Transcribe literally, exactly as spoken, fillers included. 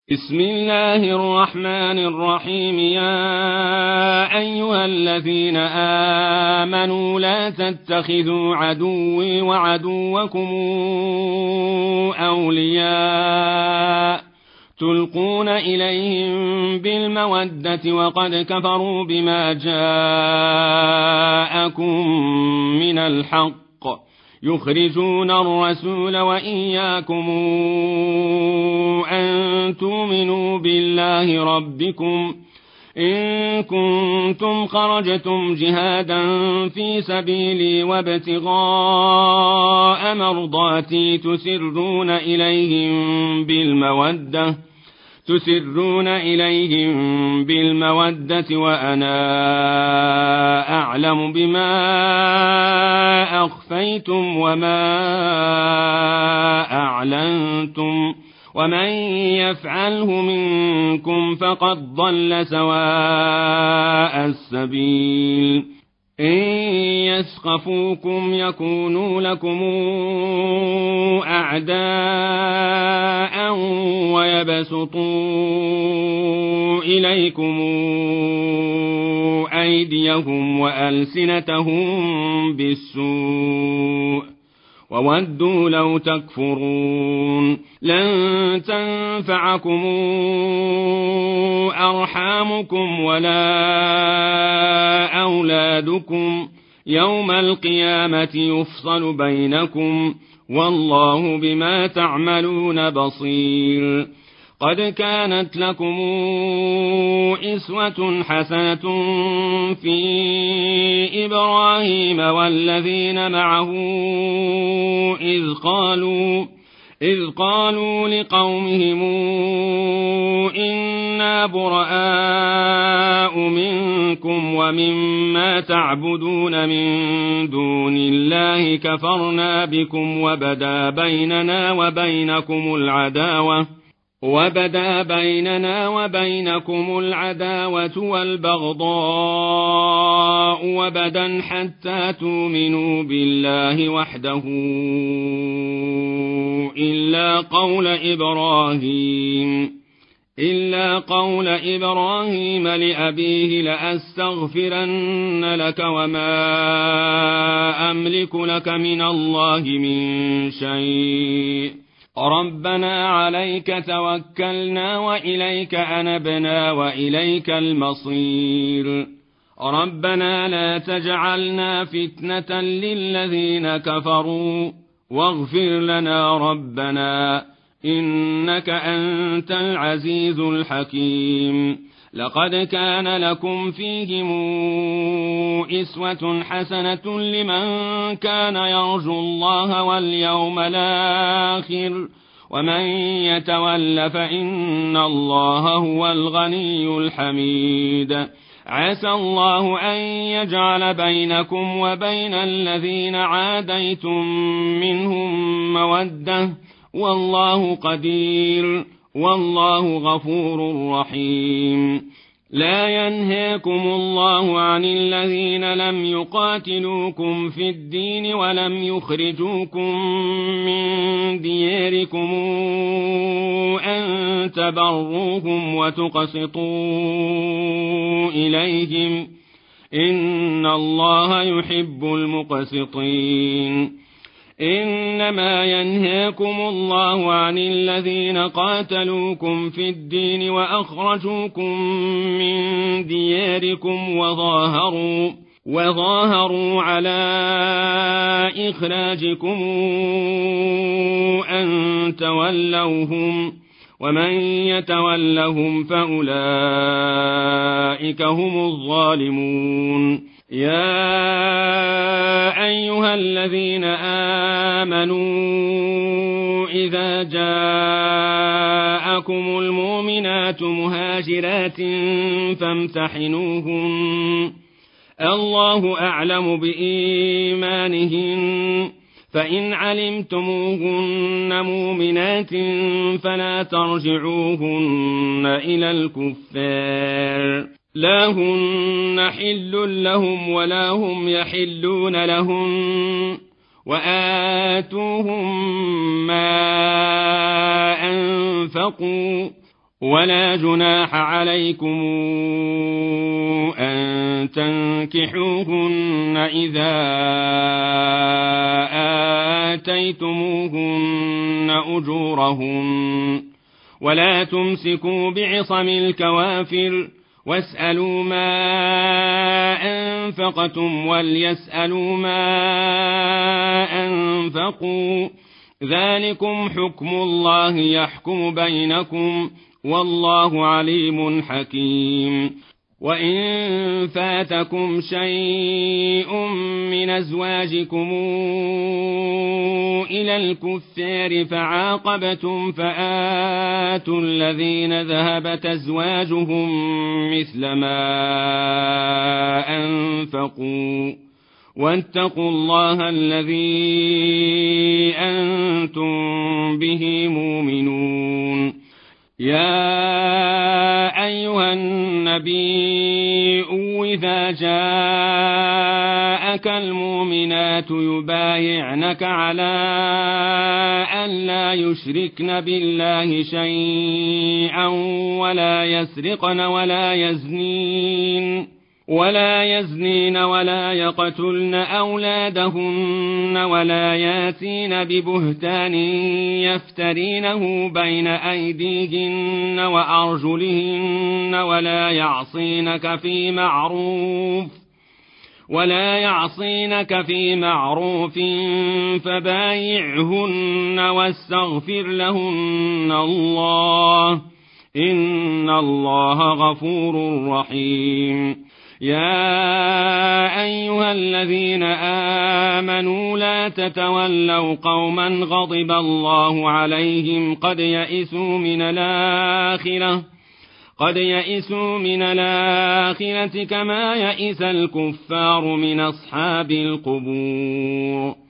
بسم الله الرحمن الرحيم. يا أيها الذين آمنوا لا تتخذوا عدوي وعدوكم أولياء تلقون إليهم بالمودة وقد كفروا بما جاءكم من الحق يخرجون الرسول وإياكم أن تؤمنوا بالله ربكم إن كنتم خرجتم جهادا في سبيلي وابتغاء مرضاتي تسرون إليهم بالمودة تسرون إليهم بالمودة وأنا أعلم بما أخفيتم وما أعلنتم ومن يفعله منكم فقد ضل سواء السبيل. إن يثقفوكم يكونوا لكم أعداء ويبسطوا إليكم أيديهم وألسنتهم بالسوء وودوا لو تكفرون. لن تنفعكم أرحامكم ولا أولادكم يوم القيامة يفصل بينكم والله بما تعملون بصير. قد كانت لكم إسوة حسنة في إبراهيم والذين معه إذ قالوا إذ قالوا لقومهم إنا براء منكم ومما تعبدون من دون الله كفرنا بكم وبدا بيننا وبينكم العداوة وبدا بيننا وبينكم العداوة والبغضاء وبدا حتى تؤمنوا بالله وحده إلا قول إبراهيم إلا قول إبراهيم لأبيه لأستغفرن لك وما أملك لك من الله من شيء ربنا عليك توكلنا وإليك أنبنا وإليك المصير. ربنا لا تجعلنا فتنة للذين كفروا واغفر لنا ربنا إنك أنت العزيز الحكيم. لقد كان لكم فيهم إسوة حسنة لمن كان يرجو الله واليوم الآخر ومن يتول فإن الله هو الغني الحميد. عسى الله أن يجعل بينكم وبين الذين عاديتم منهم مودة والله قدير والله غفور رحيم. لا ينهاكم الله عن الذين لم يقاتلوكم في الدين ولم يخرجوكم من دياركم أن تبروهم وتقسطوا إليهم إن الله يحب المقسطين. إنما ينهاكم الله عن الذين قاتلوكم في الدين وأخرجوكم من دياركم وظاهروا وظاهروا على إخراجكم أن تولوهم ومن يتولهم فأولئك هم الظالمون. يا أيها الذين آمنوا إذا جاءكم المؤمنات مهاجرات فامتحنوهن الله أعلم بإيمانهن فإن علمتموهن مؤمنات فلا ترجعوهن إلى الكفار لا هن حل لهم ولا هم يحلون لهم وآتوهم ما أنفقوا ولا جناح عليكم أن تنكحوهن إذا آتيتموهن أجورهن ولا تمسكوا بعصم الكوافر واسألوا ما أنفقتم وليسألوا ما أنفقوا ذلكم حكم الله يحكم بينكم والله عليم حكيم. وإن فاتكم شيء من أزواجكم إلى الكفار فعاقبتم فآتوا الذين ذهبت أزواجهم مثل ما أنفقوا واتقوا الله الذي أنتم به مؤمنون. يا أيها النبي إذا جاءك المؤمنات يبايعنك على أن لا يشركن بالله شيئا ولا يسرقن ولا يزنين ولا يزنين ولا يقتلن أولادهن ولا ياتين ببهتان يفترينه بين أيديهن وأرجلهن ولا يعصينك في معروف ولا يعصينك في معروف فبايعهن واستغفر لهن الله إن الله غفور رحيم. يا أيها الذين آمنوا لا تتولوا قوما غضب الله عليهم قد يئسوا من الآخرة قد يئسوا من الآخرة كما يئس الكفار من أصحاب القبور.